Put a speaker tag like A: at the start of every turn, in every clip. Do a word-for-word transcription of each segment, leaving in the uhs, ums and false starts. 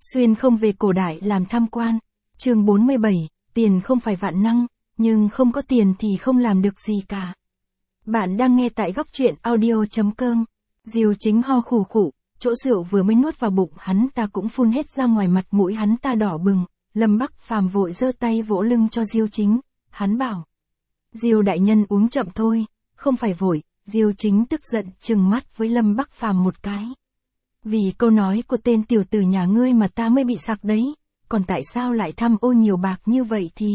A: Xuyên không về cổ đại làm tham quan. Chương bốn mươi bảy, tiền không phải vạn năng, nhưng không có tiền thì không làm được gì cả. Bạn đang nghe tại góc truyện audio chấm com. Diêu Chính ho khủ khủ, chỗ rượu vừa mới nuốt vào bụng hắn ta cũng phun hết ra ngoài, mặt mũi hắn ta đỏ bừng. Lâm Bắc Phàm vội giơ tay vỗ lưng cho Diêu Chính, hắn bảo: Diêu đại nhân uống chậm thôi, không phải vội. Diêu Chính tức giận trừng mắt với Lâm Bắc Phàm một cái. Vì câu nói của tên tiểu tử nhà ngươi mà ta mới bị sặc đấy, còn tại sao lại tham ô nhiều bạc như vậy thì...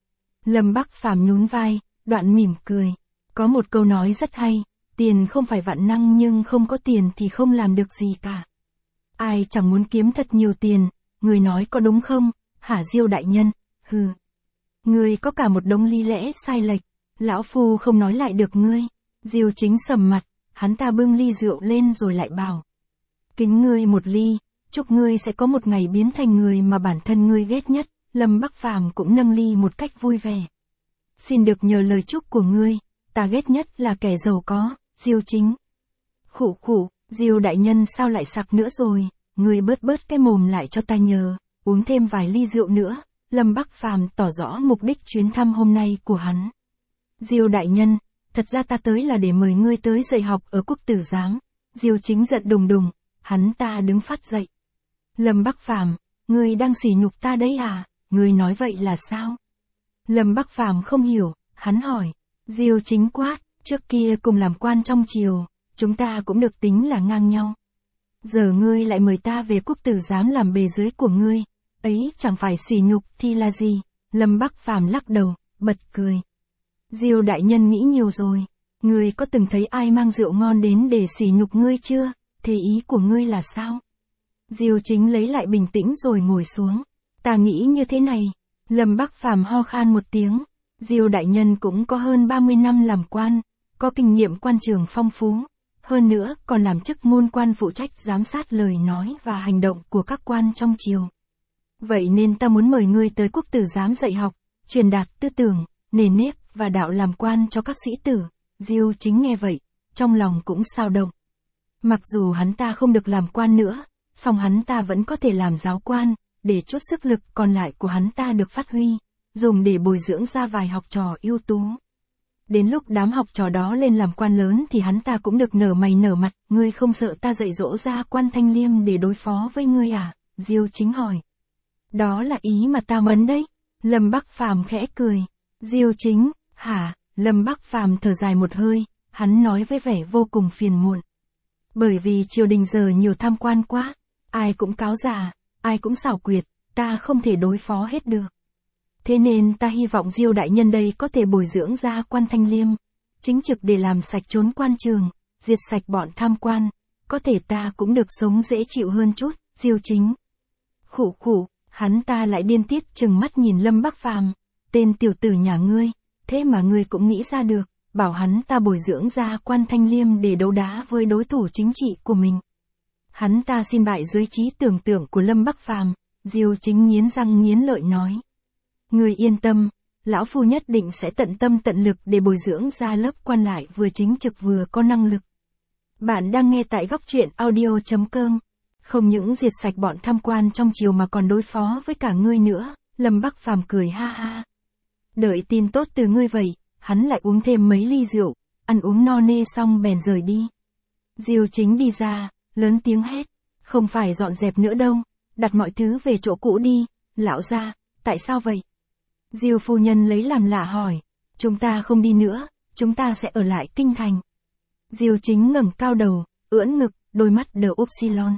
A: Lâm Bắc Phàm nhún vai, đoạn mỉm cười. Có một câu nói rất hay, tiền không phải vạn năng nhưng không có tiền thì không làm được gì cả. Ai chẳng muốn kiếm thật nhiều tiền, người nói có đúng không, hả Diêu đại nhân? Hừ. Ngươi có cả một đống lý lẽ sai lệch, lão phu không nói lại được ngươi. Diêu Chính sầm mặt, hắn ta bưng ly rượu lên rồi lại bảo: Kính ngươi một ly, chúc ngươi sẽ có một ngày biến thành người mà bản thân ngươi ghét nhất. Lâm Bắc Phàm cũng nâng ly một cách vui vẻ. Xin được nhờ lời chúc của ngươi, ta ghét nhất là kẻ giàu có. Diêu Chính: Khụ khụ, Diêu đại nhân sao lại sặc nữa rồi, ngươi bớt bớt cái mồm lại cho ta nhờ, uống thêm vài ly rượu nữa. Lâm Bắc Phàm tỏ rõ mục đích chuyến thăm hôm nay của hắn. Diêu đại nhân, thật ra ta tới là để mời ngươi tới dạy học ở Quốc Tử Giám. Diêu Chính giận đùng đùng, hắn ta đứng phát dậy. Lâm Bắc Phàm, ngươi đang sỉ nhục ta đấy à? Ngươi nói vậy là sao? Lâm Bắc Phàm không hiểu, hắn hỏi. Diêu Chính quát, trước kia cùng làm quan trong triều, chúng ta cũng được tính là ngang nhau. Giờ ngươi lại mời ta về Quốc Tử Giám làm bề dưới của ngươi, ấy chẳng phải sỉ nhục thì là gì? Lâm Bắc Phàm lắc đầu, bật cười. Diêu đại nhân nghĩ nhiều rồi, ngươi có từng thấy ai mang rượu ngon đến để sỉ nhục ngươi chưa? Thế ý của ngươi là sao? Diêu Chính lấy lại bình tĩnh rồi ngồi xuống. Ta nghĩ như thế này. Lâm Bắc Phàm ho khan một tiếng. Diêu đại nhân cũng có hơn ba mươi năm làm quan, có kinh nghiệm quan trường phong phú. Hơn nữa còn làm chức môn quan phụ trách giám sát lời nói và hành động của các quan trong triều. Vậy nên ta muốn mời ngươi tới Quốc Tử Giám dạy học, truyền đạt tư tưởng, nề nếp và đạo làm quan cho các sĩ tử. Diêu Chính nghe vậy, trong lòng cũng xao động. Mặc dù hắn ta không được làm quan nữa, song hắn ta vẫn có thể làm giáo quan, để chút sức lực còn lại của hắn ta được phát huy, dùng để bồi dưỡng ra vài học trò ưu tú. Đến lúc đám học trò đó lên làm quan lớn thì hắn ta cũng được nở mày nở mặt. Ngươi không sợ ta dạy dỗ ra quan Thanh Liêm để đối phó với ngươi à? Diêu Chính hỏi. Đó là ý mà ta muốn đấy. Lâm Bắc Phàm khẽ cười. Diêu Chính, hả? Lâm Bắc Phàm thở dài một hơi, hắn nói với vẻ vô cùng phiền muộn. Bởi vì triều đình giờ nhiều tham quan quá, ai cũng cáo già, ai cũng xảo quyệt, ta không thể đối phó hết được. Thế nên ta hy vọng Diêu đại nhân đây có thể bồi dưỡng ra quan Thanh Liêm, chính trực để làm sạch trốn quan trường, diệt sạch bọn tham quan, có thể ta cũng được sống dễ chịu hơn chút. Diêu Chính khụ khụ, hắn ta lại điên tiết trừng mắt nhìn Lâm Bắc Phàm. Tên tiểu tử nhà ngươi, thế mà ngươi cũng nghĩ ra được, bảo hắn ta bồi dưỡng ra quan Thanh Liêm để đấu đá với đối thủ chính trị của mình. Hắn ta xin bại dưới trí tưởng tượng của Lâm Bắc Phàm. Diêu Chính nghiến răng nghiến lợi nói. Ngươi yên tâm, lão phu nhất định sẽ tận tâm tận lực để bồi dưỡng ra lớp quan lại vừa chính trực vừa có năng lực. Bạn đang nghe tại góc truyện audio chấm com. Không những diệt sạch bọn tham quan trong triều mà còn đối phó với cả ngươi nữa. Lâm Bắc Phàm cười ha ha. Đợi tin tốt từ ngươi vậy. Hắn lại uống thêm mấy ly rượu, ăn uống no nê xong bèn rời đi. Diêu Chính đi ra, lớn tiếng hét. Không phải dọn dẹp nữa đâu, đặt mọi thứ về chỗ cũ đi. Lão gia, tại sao vậy? Diêu phu nhân lấy làm lạ hỏi. Chúng ta không đi nữa, chúng ta sẽ ở lại kinh thành. Diêu Chính ngẩng cao đầu, ưỡn ngực, đôi mắt đờ upsilon.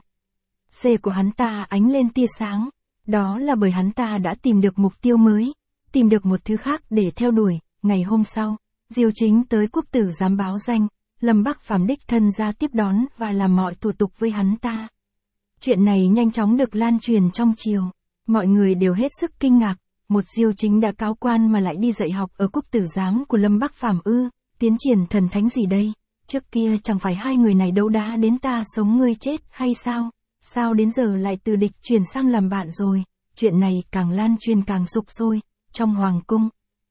A: C của hắn ta ánh lên tia sáng. Đó là bởi hắn ta đã tìm được mục tiêu mới, tìm được một thứ khác để theo đuổi. Ngày hôm sau, Diêu Chính tới Quốc Tử Giám báo danh. Lâm Bắc Phàm đích thân ra tiếp đón và làm mọi thủ tục với hắn ta. Chuyện này nhanh chóng được lan truyền trong triều. Mọi người đều hết sức kinh ngạc. Một Diêu Chính đã cáo quan mà lại đi dạy học ở Quốc Tử Giám của Lâm Bắc Phàm ư? Tiến triển thần thánh gì đây? Trước kia chẳng phải hai người này đấu đá đến ta sống ngươi chết hay sao? Sao đến giờ lại từ địch chuyển sang làm bạn rồi? Chuyện này càng lan truyền càng sục sôi. Trong hoàng cung,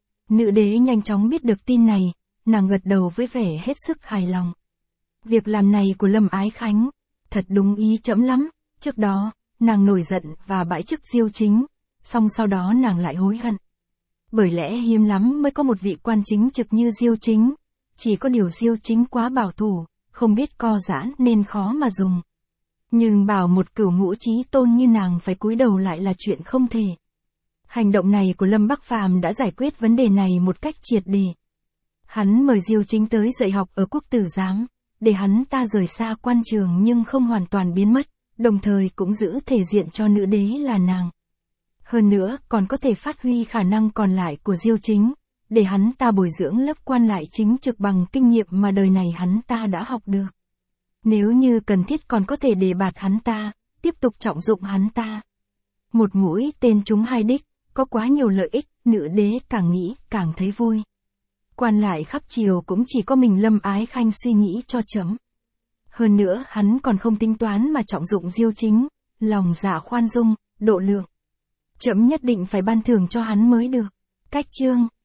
A: nữ đế nhanh chóng biết được tin này, nàng gật đầu với vẻ hết sức hài lòng. Việc làm này của Lâm Ái Khánh, thật đúng ý trẫm lắm. Trước đó, nàng nổi giận và bãi chức Diêu Chính, song sau đó nàng lại hối hận. Bởi lẽ hiếm lắm mới có một vị quan chính trực như Diêu Chính, chỉ có điều Diêu Chính quá bảo thủ, không biết co giãn nên khó mà dùng. Nhưng bảo một cửu ngũ chí tôn như nàng phải cúi đầu lại là chuyện không thể. Hành động này của Lâm Bắc Phàm đã giải quyết vấn đề này một cách triệt để. Hắn mời Diêu Chính tới dạy học ở Quốc Tử Giám, để hắn ta rời xa quan trường nhưng không hoàn toàn biến mất, đồng thời cũng giữ thể diện cho nữ đế là nàng. Hơn nữa, còn có thể phát huy khả năng còn lại của Diêu Chính, để hắn ta bồi dưỡng lớp quan lại chính trực bằng kinh nghiệm mà đời này hắn ta đã học được. Nếu như cần thiết còn có thể đề bạt hắn ta, tiếp tục trọng dụng hắn ta. Một mũi tên trúng hai đích, có quá nhiều lợi ích, nữ đế càng nghĩ càng thấy vui. Quan lại khắp triều cũng chỉ có mình Lâm Ái Khanh suy nghĩ cho chấm. Hơn nữa hắn còn không tính toán mà trọng dụng Diêu Chính, lòng dạ khoan dung, độ lượng. Chấm nhất định phải ban thưởng cho hắn mới được. Cách chương